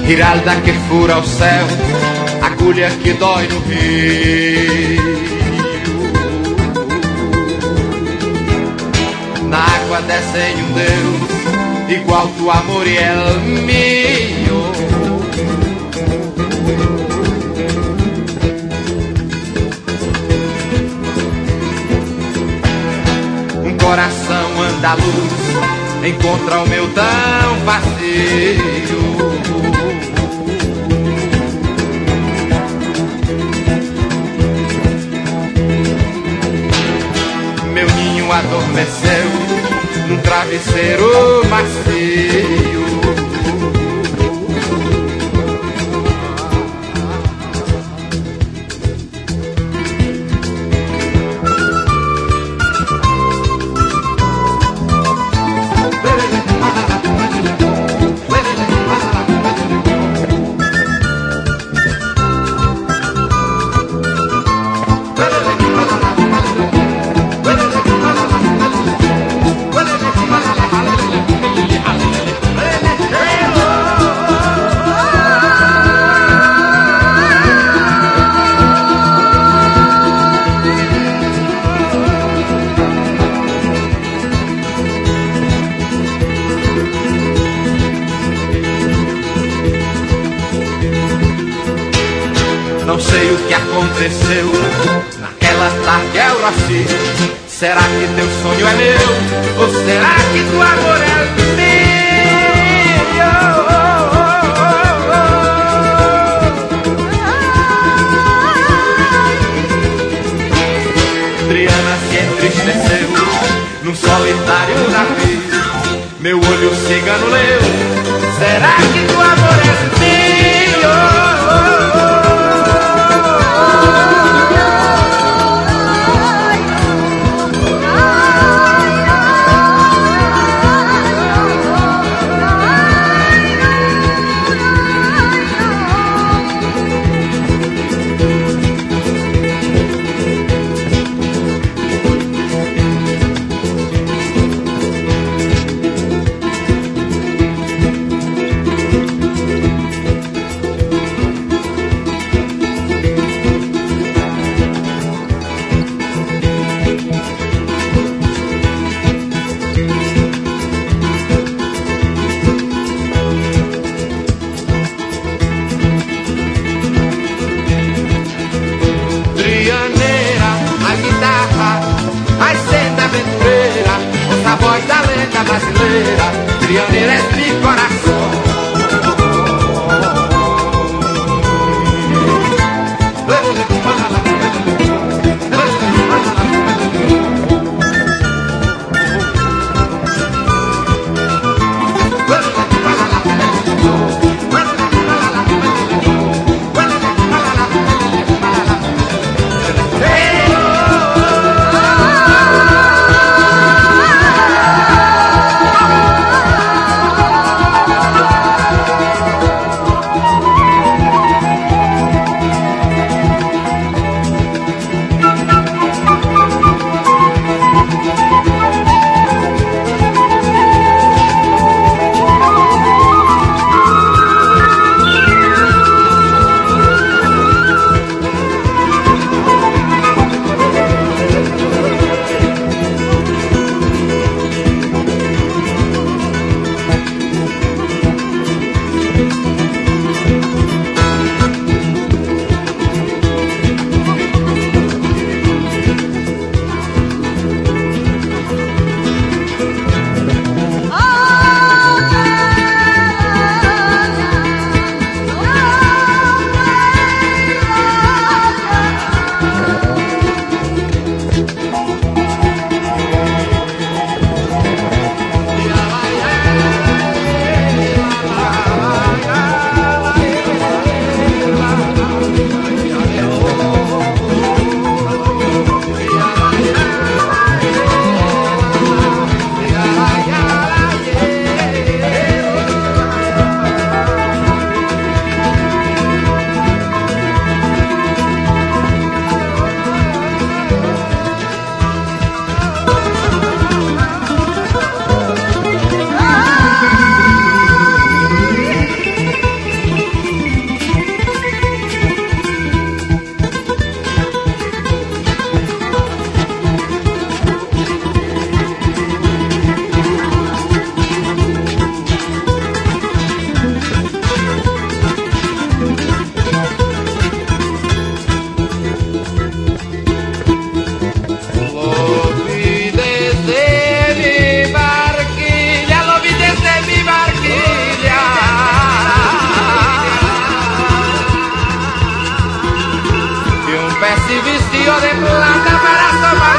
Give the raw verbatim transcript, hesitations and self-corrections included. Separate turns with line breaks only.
Giralda que fura o céu, agulha que dói no rio. Na água desce um Deus, igual tu amor e el mío. Um coração andaluz encontra o meu tão vazio. Meu ninho adormeceu num travesseiro macio. Não sei o que aconteceu naquela tarde eu nasci. Será que teu sonho é meu? Ou será que tu amor é meu? Triana se entristeceu num solitário navio. Meu olho cigano leu. Será que tu amor é meu? se vistió de plata para tomar